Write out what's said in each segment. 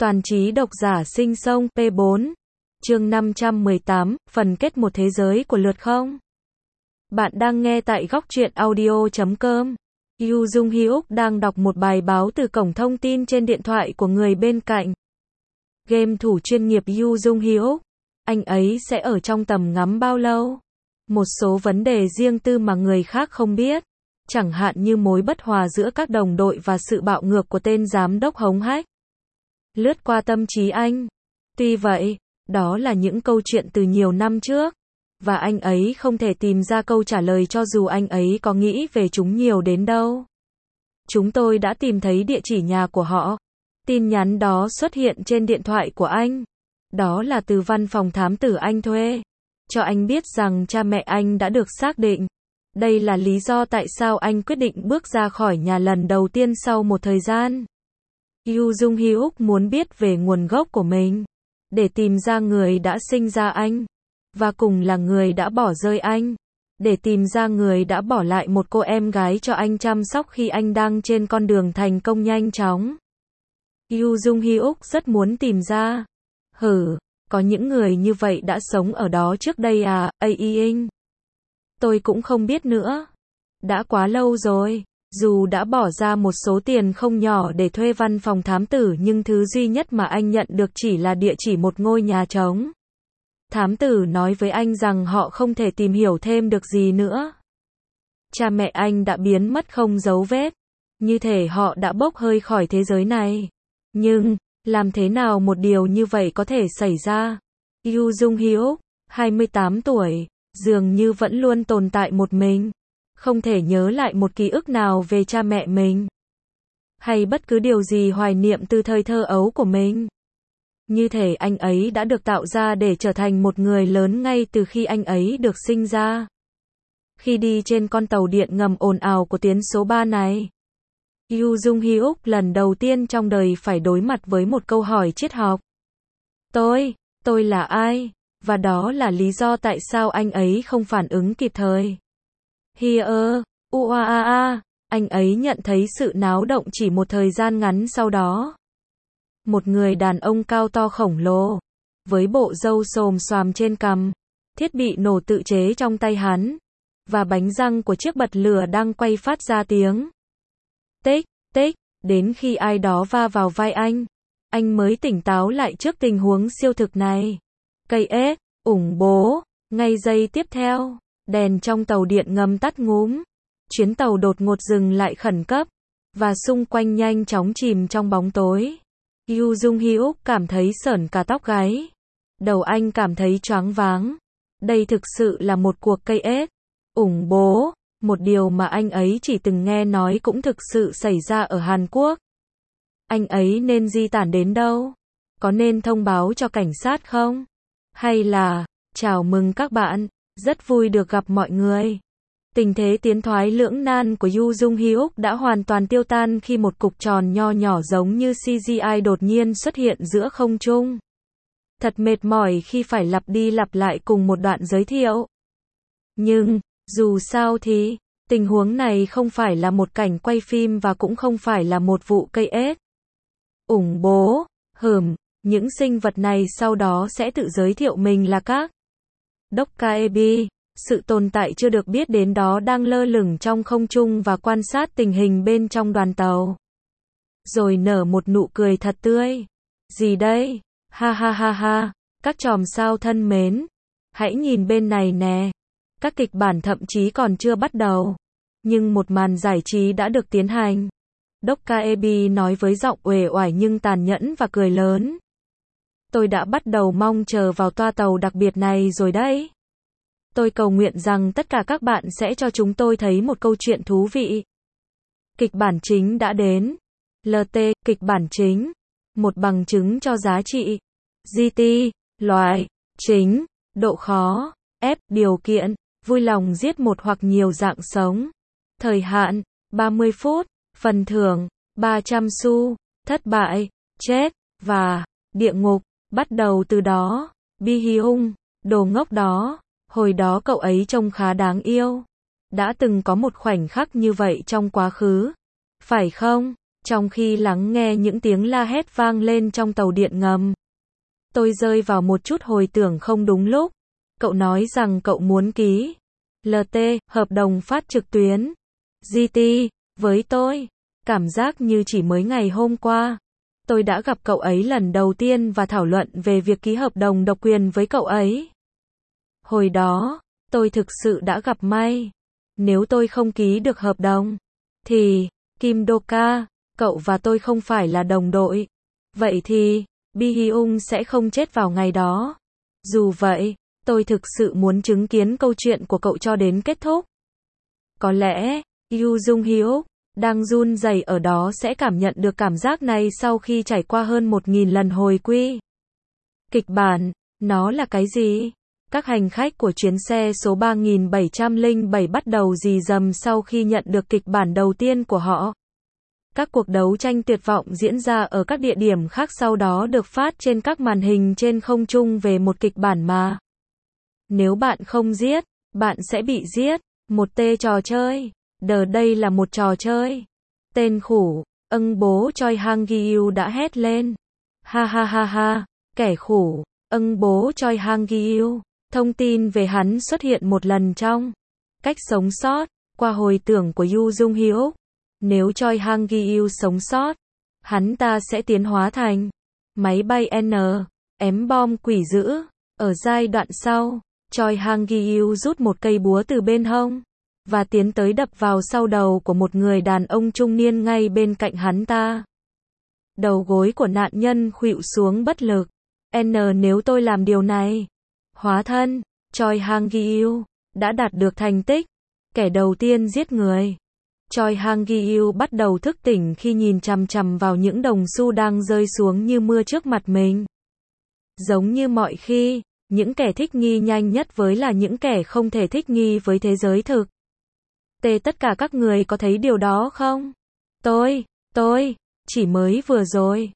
Toàn trí độc giả sinh sông P4. Chương 518, phần kết một thế giới của lượt không. Bạn đang nghe tại góc truyện audio.com. Yoo Jung Hyuk đang đọc một bài báo từ cổng thông tin trên điện thoại của người bên cạnh. Game thủ chuyên nghiệp Yoo Jung Hyuk. Anh ấy sẽ ở trong tầm ngắm bao lâu? Một số vấn đề riêng tư mà người khác không biết. Chẳng hạn như mối bất hòa giữa các đồng đội và sự bạo ngược của tên giám đốc hống hách. Lướt qua tâm trí anh. Tuy vậy, đó là những câu chuyện từ nhiều năm trước. Và anh ấy không thể tìm ra câu trả lời cho dù anh ấy có nghĩ về chúng nhiều đến đâu. Chúng tôi đã tìm thấy địa chỉ nhà của họ. Tin nhắn đó xuất hiện trên điện thoại của anh. Đó là từ văn phòng thám tử anh thuê. Cho anh biết rằng cha mẹ anh đã được xác định. Đây là lý do tại sao anh quyết định bước ra khỏi nhà lần đầu tiên sau một thời gian. Yoo Jung Hyuk muốn biết về nguồn gốc của mình. Để tìm ra người đã sinh ra anh. Và cùng là người đã bỏ rơi anh. Để tìm ra người đã bỏ lại một cô em gái cho anh chăm sóc khi anh đang trên con đường thành công nhanh chóng. Yoo Jung Hyuk rất muốn tìm ra. Có những người như vậy đã sống ở đó trước đây à, Aing? Tôi cũng không biết nữa. Đã quá lâu rồi. Dù đã bỏ ra một số tiền không nhỏ để thuê văn phòng thám tử nhưng thứ duy nhất mà anh nhận được chỉ là địa chỉ một ngôi nhà trống. Thám tử nói với anh rằng họ không thể tìm hiểu thêm được gì nữa. Cha mẹ anh đã biến mất không dấu vết. Như thể họ đã bốc hơi khỏi thế giới này. Nhưng, làm thế nào một điều như vậy có thể xảy ra? Yoo Jung Hyuk, 28 tuổi, dường như vẫn luôn tồn tại một mình. Không thể nhớ lại một ký ức nào về cha mẹ mình. Hay bất cứ điều gì hoài niệm từ thời thơ ấu của mình. Như thể anh ấy đã được tạo ra để trở thành một người lớn ngay từ khi anh ấy được sinh ra. Khi đi trên con tàu điện ngầm ồn ào của tuyến số 3 này. Yoo Jung Hyuk lần đầu tiên trong đời phải đối mặt với một câu hỏi triết học. Tôi là ai? Và đó là lý do tại sao anh ấy không phản ứng kịp thời. Anh ấy nhận thấy sự náo động chỉ một thời gian ngắn sau đó. Một người đàn ông cao to khổng lồ, với bộ râu xồm xoàm trên cằm, thiết bị nổ tự chế trong tay hắn, và bánh răng của chiếc bật lửa đang quay phát ra tiếng tích, tích, đến khi ai đó va vào vai anh mới tỉnh táo lại trước tình huống siêu thực này. Cây ếch, ủng bố, ngay giây tiếp theo. Đèn trong tàu điện ngầm tắt ngúm. Chuyến tàu đột ngột dừng lại khẩn cấp. Và xung quanh nhanh chóng chìm trong bóng tối. Yoo Jung Hyuk cảm thấy sởn cả tóc gáy. Đầu anh cảm thấy choáng váng. Đây thực sự là một cuộc cây ếch. Ủng bố. Một điều mà anh ấy chỉ từng nghe nói cũng thực sự xảy ra ở Hàn Quốc. Anh ấy nên di tản đến đâu? Có nên thông báo cho cảnh sát không? Hay là, chào mừng các bạn. Rất vui được gặp mọi người. Tình thế tiến thoái lưỡng nan của Yoo Jung Hyuk đã hoàn toàn tiêu tan khi một cục tròn nho nhỏ giống như CGI đột nhiên xuất hiện giữa không trung. Thật mệt mỏi khi phải lặp đi lặp lại cùng một đoạn giới thiệu. Nhưng, dù sao thì, tình huống này không phải là một cảnh quay phim và cũng không phải là một vụ cây ếch. Ủng bố, những sinh vật này sau đó sẽ tự giới thiệu mình là các Dokkaebi, sự tồn tại chưa được biết đến đó đang lơ lửng trong không trung và quan sát tình hình bên trong đoàn tàu. Rồi nở một nụ cười thật tươi. Gì đây? Ha ha ha ha, các chòm sao thân mến. Hãy nhìn bên này nè. Các kịch bản thậm chí còn chưa bắt đầu. Nhưng một màn giải trí đã được tiến hành. Dokkaebi nói với giọng uể oải nhưng tàn nhẫn và cười lớn. Tôi đã bắt đầu mong chờ vào toa tàu đặc biệt này rồi đấy. Tôi cầu nguyện rằng tất cả các bạn sẽ cho chúng tôi thấy một câu chuyện thú vị. Kịch bản chính đã đến. LT, kịch bản chính. Một bằng chứng cho giá trị. GT, loại, chính, độ khó, F, điều kiện, vui lòng giết một hoặc nhiều dạng sống. Thời hạn, 30 phút, phần thưởng, 300 xu, thất bại, chết, và địa ngục. Bắt đầu từ đó, Bi Hyung, đồ ngốc đó, hồi đó cậu ấy trông khá đáng yêu. Đã từng có một khoảnh khắc như vậy trong quá khứ. Phải không? Trong khi lắng nghe những tiếng la hét vang lên trong tàu điện ngầm, tôi rơi vào một chút hồi tưởng không đúng lúc. Cậu nói rằng cậu muốn ký LT, hợp đồng phát trực tuyến GT, với tôi. Cảm giác như chỉ mới ngày hôm qua, tôi đã gặp cậu ấy lần đầu tiên và thảo luận về việc ký hợp đồng độc quyền với cậu ấy. Hồi đó, tôi thực sự đã gặp may. Nếu tôi không ký được hợp đồng, thì, Kim Do-ka, cậu và tôi không phải là đồng đội. Vậy thì, Bi-hyung sẽ không chết vào ngày đó. Dù vậy, tôi thực sự muốn chứng kiến câu chuyện của cậu cho đến kết thúc. Có lẽ, Yoo Jung-hyuk, đang run rẩy ở đó sẽ cảm nhận được cảm giác này sau khi trải qua hơn 1000 lần hồi quy. Kịch bản, nó là cái gì? Các hành khách của chuyến xe số 3707 bắt đầu rì rầm sau khi nhận được kịch bản đầu tiên của họ. Các cuộc đấu tranh tuyệt vọng diễn ra ở các địa điểm khác sau đó được phát trên các màn hình trên không trung về một kịch bản mà. Nếu bạn không giết, bạn sẽ bị giết. Một trò chơi. Đây là một trò chơi. Tên khủ, bố Choi Hang-gyu đã hét lên. Ha ha ha ha, kẻ khủ, bố Choi Hang-gyu. Thông tin về hắn xuất hiện một lần trong Cách sống sót, qua hồi tưởng của Yoo Jung-hyuk. Nếu Choi Hang-gyu sống sót, hắn ta sẽ tiến hóa thành máy bay ém bom quỷ dữ. Ở giai đoạn sau, Choi Hang-gyu rút một cây búa từ bên hông và tiến tới đập vào sau đầu của một người đàn ông trung niên ngay bên cạnh hắn ta. Đầu gối của nạn nhân khuỵu xuống bất lực. Nếu tôi làm điều này, hóa thân, Choi Hang-gyu đã đạt được thành tích, kẻ đầu tiên giết người. Choi Hang-gyu bắt đầu thức tỉnh khi nhìn chằm chằm vào những đồng xu đang rơi xuống như mưa trước mặt mình. Giống như mọi khi, những kẻ thích nghi nhanh nhất với là những kẻ không thể thích nghi với thế giới thực. Tất cả các người có thấy điều đó không? Tôi, chỉ mới vừa rồi.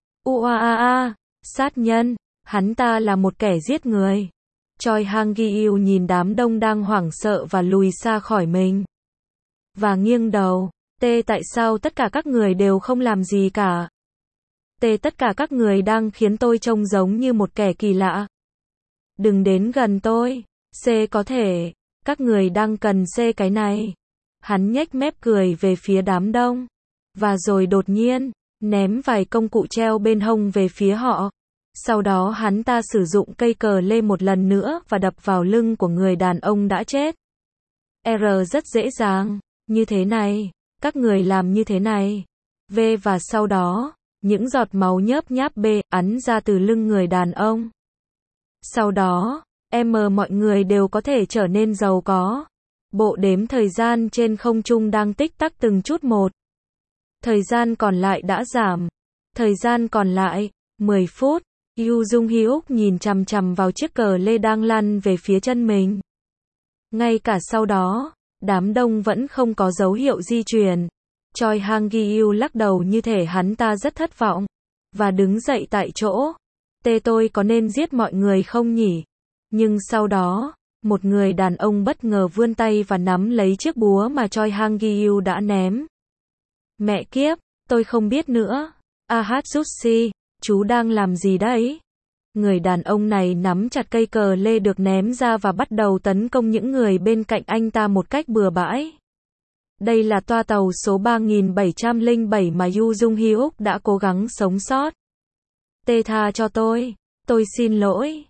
Sát nhân, hắn ta là một kẻ giết người. Choi Hang-gyu nhìn đám đông đang hoảng sợ và lùi xa khỏi mình. Và nghiêng đầu. Tại sao tất cả các người đều không làm gì cả? Tất cả các người đang khiến tôi trông giống như một kẻ kỳ lạ. Đừng đến gần tôi. Có thể, các người đang cần cái này. Hắn nhếch mép cười về phía đám đông. Và rồi đột nhiên, ném vài công cụ treo bên hông về phía họ. Sau đó hắn ta sử dụng cây cờ lê một lần nữa và đập vào lưng của người đàn ông đã chết. Rất dễ dàng. Như thế này. Các người làm như thế này. Và sau đó, những giọt máu nhớp nháp ắn ra từ lưng người đàn ông. Sau đó, mọi người đều có thể trở nên giàu có. Bộ đếm thời gian trên không trung đang tích tắc từng chút một. Thời gian còn lại đã giảm. Thời gian còn lại, 10 phút. Yoo Jung-hyuk nhìn chằm chằm vào chiếc cờ lê đang lăn về phía chân mình. Ngay cả sau đó, đám đông vẫn không có dấu hiệu di chuyển. Choi Hang-gyu lắc đầu như thể hắn ta rất thất vọng. Và đứng dậy tại chỗ. Tôi có nên giết mọi người không nhỉ? Nhưng sau đó, một người đàn ông bất ngờ vươn tay và nắm lấy chiếc búa mà Choi Hang-gyu đã ném. Mẹ kiếp, tôi không biết nữa. Ahatsushi, chú đang làm gì đấy? Người đàn ông này nắm chặt cây cờ lê được ném ra và bắt đầu tấn công những người bên cạnh anh ta một cách bừa bãi. Đây là toa tàu số 3707 mà Yoo Jung-hyuk đã cố gắng sống sót. Tha cho tôi xin lỗi.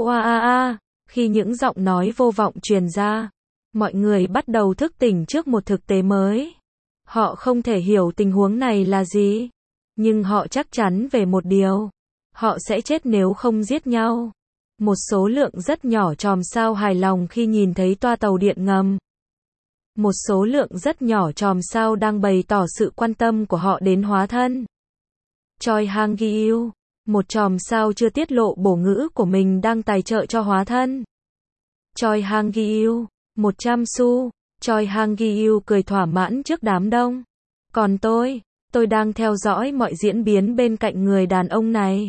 Khi những giọng nói vô vọng truyền ra, mọi người bắt đầu thức tỉnh trước một thực tế mới. Họ không thể hiểu tình huống này là gì, nhưng họ chắc chắn về một điều. Họ sẽ chết nếu không giết nhau. Một số lượng rất nhỏ chòm sao hài lòng khi nhìn thấy toa tàu điện ngầm. Một số lượng rất nhỏ chòm sao đang bày tỏ sự quan tâm của họ đến hóa thân. Choi Hang-gyu, một chòm sao chưa tiết lộ bổ ngữ của mình đang tài trợ cho hóa thân. Choi Hang-gyu, 100 xu. Choi Hang-gyu cười thỏa mãn trước đám đông. Còn tôi đang theo dõi mọi diễn biến bên cạnh người đàn ông này.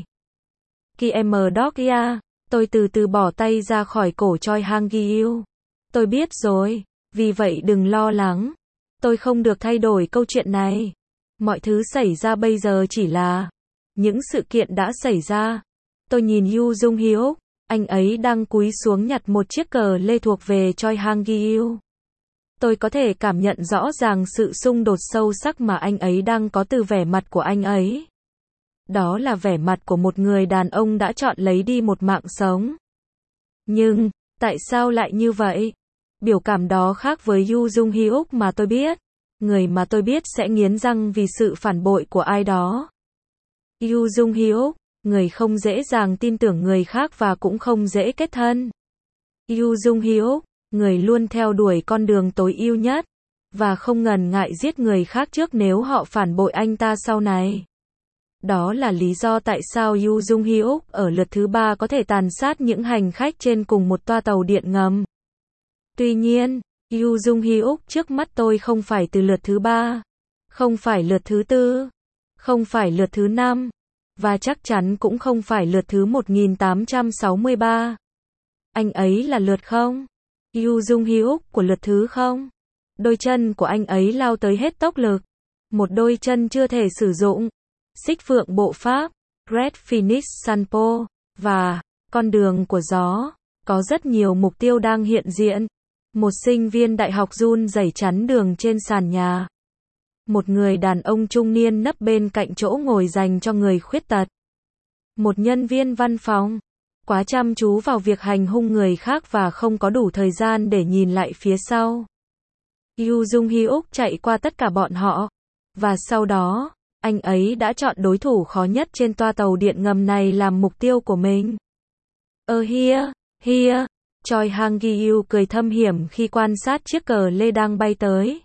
Tôi từ từ bỏ tay ra khỏi cổ Choi Hang-gyu. Tôi biết rồi, vì vậy đừng lo lắng. Tôi không được thay đổi câu chuyện này. Mọi thứ xảy ra bây giờ chỉ là những sự kiện đã xảy ra. Tôi nhìn Yoo Jung Hyuk, anh ấy đang cúi xuống nhặt một chiếc cờ lê thuộc về Choi Hang Gi-il. Tôi có thể cảm nhận rõ ràng sự xung đột sâu sắc mà anh ấy đang có từ vẻ mặt của anh ấy. Đó là vẻ mặt của một người đàn ông đã chọn lấy đi một mạng sống. Nhưng, tại sao lại như vậy? Biểu cảm đó khác với Yoo Jung Hyuk mà tôi biết. Người mà tôi biết sẽ nghiến răng vì sự phản bội của ai đó. Yoo Jung Hyuk, người không dễ dàng tin tưởng người khác và cũng không dễ kết thân. Yoo Jung Hyuk, người luôn theo đuổi con đường tối ưu nhất, và không ngần ngại giết người khác trước nếu họ phản bội anh ta sau này. Đó là lý do tại sao Yoo Jung Hyuk ở lượt thứ 3 có thể tàn sát những hành khách trên cùng một toa tàu điện ngầm. Tuy nhiên, Yoo Jung Hyuk trước mắt tôi không phải từ lượt thứ 3, không phải lượt thứ 4, không phải lượt thứ 5, và chắc chắn cũng không phải lượt thứ 1863. Anh ấy là lượt không? Yoo Jung Hyuk của lượt thứ không? Đôi chân của anh ấy lao tới hết tốc lực. Một đôi chân chưa thể sử dụng. Xích phượng bộ pháp, Red Phoenix Sanpo, và con đường của gió. Có rất nhiều mục tiêu đang hiện diện. Một sinh viên đại học run rẩy chắn đường trên sàn nhà. Một người đàn ông trung niên nấp bên cạnh chỗ ngồi dành cho người khuyết tật. Một nhân viên văn phòng, quá chăm chú vào việc hành hung người khác và không có đủ thời gian để nhìn lại phía sau. Yoo Jung Hyuk chạy qua tất cả bọn họ, và sau đó, anh ấy đã chọn đối thủ khó nhất trên toa tàu điện ngầm này làm mục tiêu của mình. Here, Choi Hang Gi-il cười thâm hiểm khi quan sát chiếc cờ lê đang bay tới.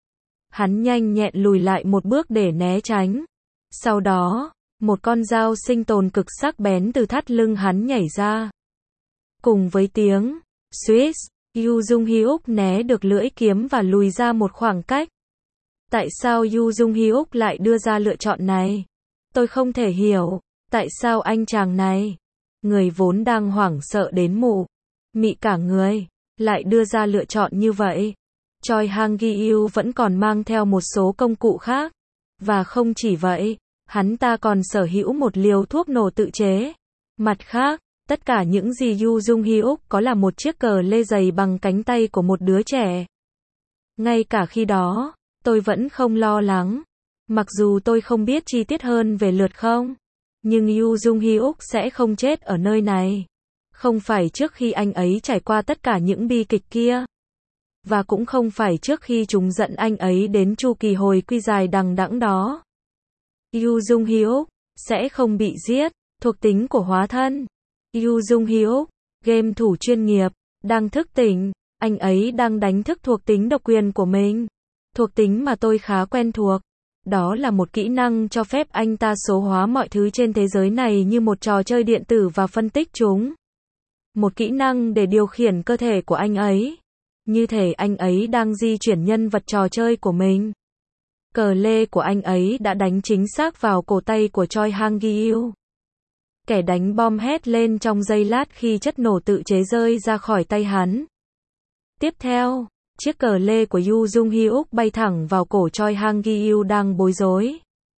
Hắn nhanh nhẹn lùi lại một bước để né tránh. Sau đó, một con dao sinh tồn cực sắc bén từ thắt lưng hắn nhảy ra. Cùng với tiếng Swiss, Yoo Jung Hyuk né được lưỡi kiếm và lùi ra một khoảng cách. Tại sao Yoo Jung Hyuk lại đưa ra lựa chọn này? Tôi không thể hiểu. Tại sao anh chàng này, người vốn đang hoảng sợ đến mị cả người, lại đưa ra lựa chọn như vậy? Choi Hang Gi-il vẫn còn mang theo một số công cụ khác. Và không chỉ vậy, hắn ta còn sở hữu một liều thuốc nổ tự chế. Mặt khác, tất cả những gì Yoo Jung Hyuk có là một chiếc cờ lê dày bằng cánh tay của một đứa trẻ. Ngay cả khi đó, tôi vẫn không lo lắng. Mặc dù tôi không biết chi tiết hơn về lượt không, nhưng Yoo Jung Hyuk sẽ không chết ở nơi này. Không phải trước khi anh ấy trải qua tất cả những bi kịch kia. Và cũng không phải trước khi chúng dẫn anh ấy đến chu kỳ hồi quy dài đằng đẵng đó. Yoo Jung Hyuk sẽ không bị giết. Thuộc tính của hóa thân. Yoo Jung Hyuk, game thủ chuyên nghiệp, đang thức tỉnh. Anh ấy đang đánh thức thuộc tính độc quyền của mình. Thuộc tính mà tôi khá quen thuộc. Đó là một kỹ năng cho phép anh ta số hóa mọi thứ trên thế giới này như một trò chơi điện tử và phân tích chúng. Một kỹ năng để điều khiển cơ thể của anh ấy. Như thể anh ấy đang di chuyển nhân vật trò chơi của mình. Cờ lê của anh ấy đã đánh chính xác vào cổ tay của Choi Hang Gi-il. Kẻ đánh bom hét lên trong giây lát khi chất nổ tự chế rơi ra khỏi tay hắn. Tiếp theo, chiếc cờ lê của Yoo Jung Hyuk bay thẳng vào cổ Choi Hang Gi-il đang bối rối.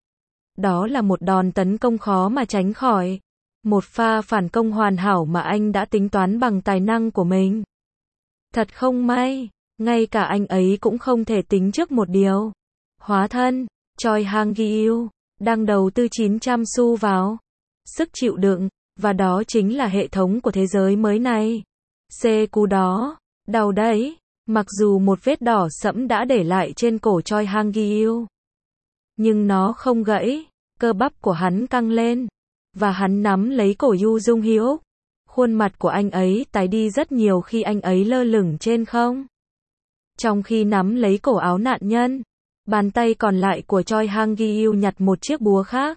Đó là một đòn tấn công khó mà tránh khỏi. Một pha phản công hoàn hảo mà anh đã tính toán bằng tài năng của mình. Thật không may, ngay cả anh ấy cũng không thể tính trước một điều. Hóa thân, Choi Hang Gi-il, đang đầu tư 900 xu vào sức chịu đựng, và đó chính là hệ thống của thế giới mới này. Cú đó, đau đấy, mặc dù một vết đỏ sẫm đã để lại trên cổ Choi Hang Gi-il. Nhưng nó không gãy, cơ bắp của hắn căng lên, và hắn nắm lấy cổ Yoo Jung Hyuk. Khuôn mặt của anh ấy tái đi rất nhiều khi anh ấy lơ lửng trên không. Trong khi nắm lấy cổ áo nạn nhân, bàn tay còn lại của Choi Hang Gi-il nhặt một chiếc búa khác.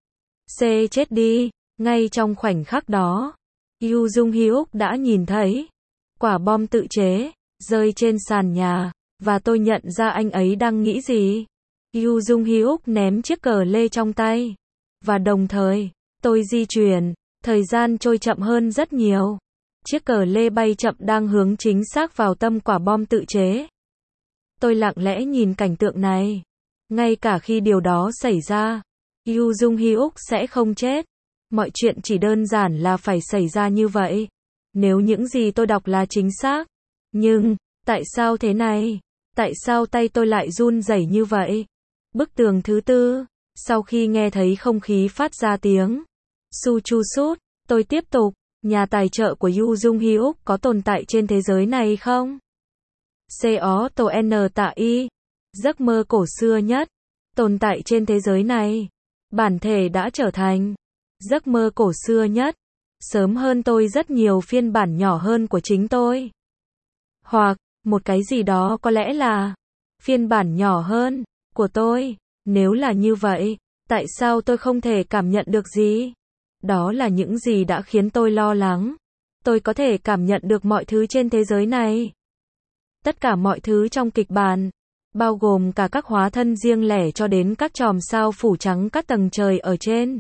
Chết đi, ngay trong khoảnh khắc đó, Yoo Jung Hyuk đã nhìn thấy quả bom tự chế rơi trên sàn nhà, và tôi nhận ra anh ấy đang nghĩ gì. Yoo Jung Hyuk ném chiếc cờ lê trong tay, và đồng thời, tôi di chuyển, thời gian trôi chậm hơn rất nhiều. Chiếc cờ lê bay chậm đang hướng chính xác vào tâm quả bom tự chế. Tôi lặng lẽ nhìn cảnh tượng này. Ngay cả khi điều đó xảy ra, Yoo Jung Hyuk sẽ không chết. Mọi chuyện chỉ đơn giản là phải xảy ra như vậy. Nếu những gì tôi đọc là chính xác. Nhưng, tại sao thế này? Tại sao tay tôi lại run rẩy như vậy? Bức tường thứ tư. Sau khi nghe thấy không khí phát ra tiếng su chu sút, tôi tiếp tục. Nhà tài trợ của Yoo Jung Hyuk có tồn tại trên thế giới này không? C-O-T-N tạ y. Giấc mơ cổ xưa nhất. Tồn tại trên thế giới này. Bản thể đã trở thành giấc mơ cổ xưa nhất. Sớm hơn tôi rất nhiều phiên bản nhỏ hơn của chính tôi. Hoặc, một cái gì đó có lẽ là phiên bản nhỏ hơn của tôi. Nếu là như vậy, tại sao tôi không thể cảm nhận được gì? Đó là những gì đã khiến tôi lo lắng. Tôi có thể cảm nhận được mọi thứ trên thế giới này. Tất cả mọi thứ trong kịch bản, bao gồm cả các hóa thân riêng lẻ cho đến các chòm sao phủ trắng các tầng trời ở trên.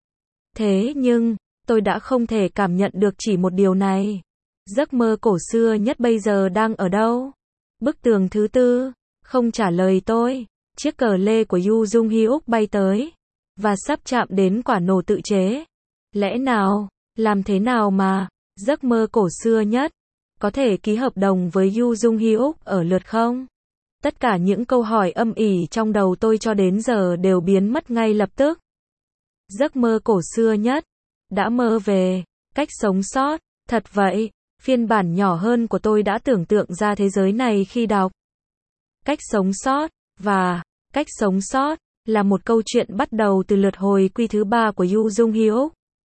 Thế nhưng, tôi đã không thể cảm nhận được chỉ một điều này. Giấc mơ cổ xưa nhất bây giờ đang ở đâu? Bức tường thứ tư, không trả lời tôi. Chiếc cờ lê của Yoo Jung Hyuk bay tới, và sắp chạm đến quả nổ tự chế. Lẽ nào, làm thế nào mà, giấc mơ cổ xưa nhất, có thể ký hợp đồng với Yoo Jung Hyuk ở lượt không? Tất cả những câu hỏi âm ỉ trong đầu tôi cho đến giờ đều biến mất ngay lập tức. Giấc mơ cổ xưa nhất, đã mơ về, cách sống sót, thật vậy, phiên bản nhỏ hơn của tôi đã tưởng tượng ra thế giới này khi đọc. Cách sống sót, và, cách sống sót, là một câu chuyện bắt đầu từ lượt hồi quy thứ 3 của Yoo Jung Hyuk.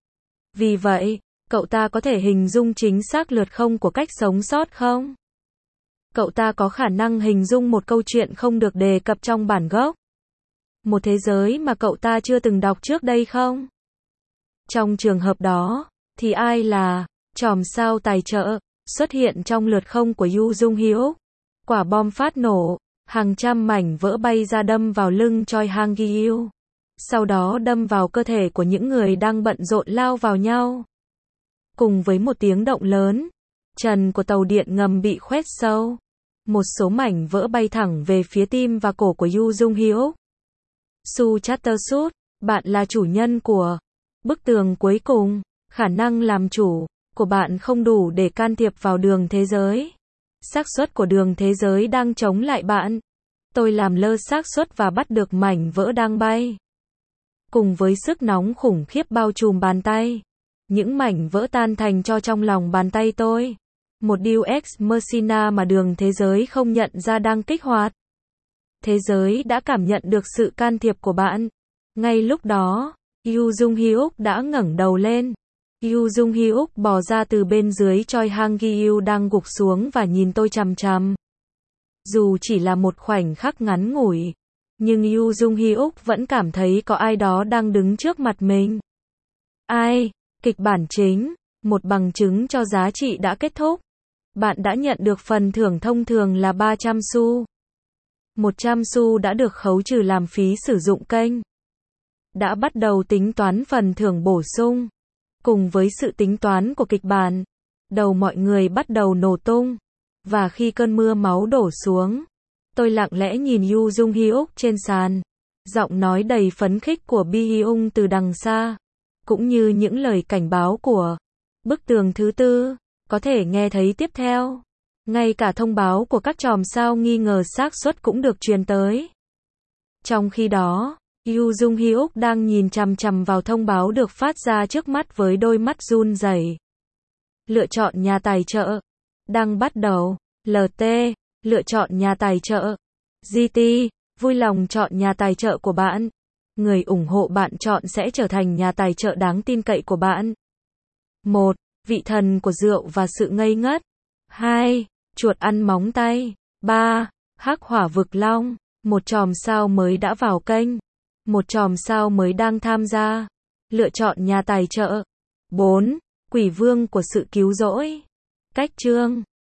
Vì vậy, cậu ta có thể hình dung chính xác lượt không của cách sống sót không? Cậu ta có khả năng hình dung một câu chuyện không được đề cập trong bản gốc. Một thế giới mà cậu ta chưa từng đọc trước đây không? Trong trường hợp đó, thì ai là chòm sao tài trợ xuất hiện trong lượt không của Yoo Jung Hyuk? Quả bom phát nổ, hàng trăm mảnh vỡ bay ra đâm vào lưng Choi Hang Gi-il. Sau đó đâm vào cơ thể của những người đang bận rộn lao vào nhau. Cùng với một tiếng động lớn, trần của tàu điện ngầm bị khoét sâu. Một số mảnh vỡ bay thẳng về phía tim và cổ của Yoo Jung Hyuk. Su Chattersut, bạn là chủ nhân của bức tường cuối cùng. Khả năng làm chủ của bạn không đủ để can thiệp vào đường thế giới. Xác suất của đường thế giới đang chống lại bạn. Tôi làm lơ xác suất và bắt được mảnh vỡ đang bay. Cùng với sức nóng khủng khiếp bao trùm bàn tay, những mảnh vỡ tan thành tro trong lòng bàn tay tôi. Một Deus Ex Machina mà đường thế giới không nhận ra đang kích hoạt. Thế giới đã cảm nhận được sự can thiệp của bạn. Ngay lúc đó, Yoo Jung Hyuk đã ngẩng đầu lên. Yoo Jung Hyuk bò ra từ bên dưới Choi Hang Gi-il đang gục xuống và nhìn tôi chằm chằm. Dù chỉ là một khoảnh khắc ngắn ngủi, nhưng Yoo Jung Hyuk vẫn cảm thấy có ai đó đang đứng trước mặt mình. Ai? Kịch bản chính, một bằng chứng cho giá trị đã kết thúc. Bạn đã nhận được phần thưởng thông thường là 300 xu. 100 xu đã được khấu trừ làm phí sử dụng kênh. Đã bắt đầu tính toán phần thưởng bổ sung. Cùng với sự tính toán của kịch bản, đầu mọi người bắt đầu nổ tung. Và khi cơn mưa máu đổ xuống, tôi lặng lẽ nhìn Yoo Jung Hyuk trên sàn. Giọng nói đầy phấn khích của Bi Hyung từ đằng xa, cũng như những lời cảnh báo của bức tường thứ tư, có thể nghe thấy tiếp theo. Ngay cả thông báo của các chòm sao nghi ngờ xác suất cũng được truyền tới. Trong khi đó, Yoo Jung Hyuk đang nhìn chằm chằm vào thông báo được phát ra trước mắt với đôi mắt run rẩy. Lựa chọn nhà tài trợ. Đang bắt đầu. LT. Lựa chọn nhà tài trợ. GT. Vui lòng chọn nhà tài trợ của bạn. Người ủng hộ bạn chọn sẽ trở thành nhà tài trợ đáng tin cậy của bạn. 1. Vị thần của rượu và sự ngây ngất. 2. Chuột ăn móng tay. 3. Hắc hỏa vực long. Một chòm sao mới đã vào kênh. Một chòm sao mới đang tham gia. Lựa chọn nhà tài trợ. 4. Quỷ vương của sự cứu rỗi. Cách chương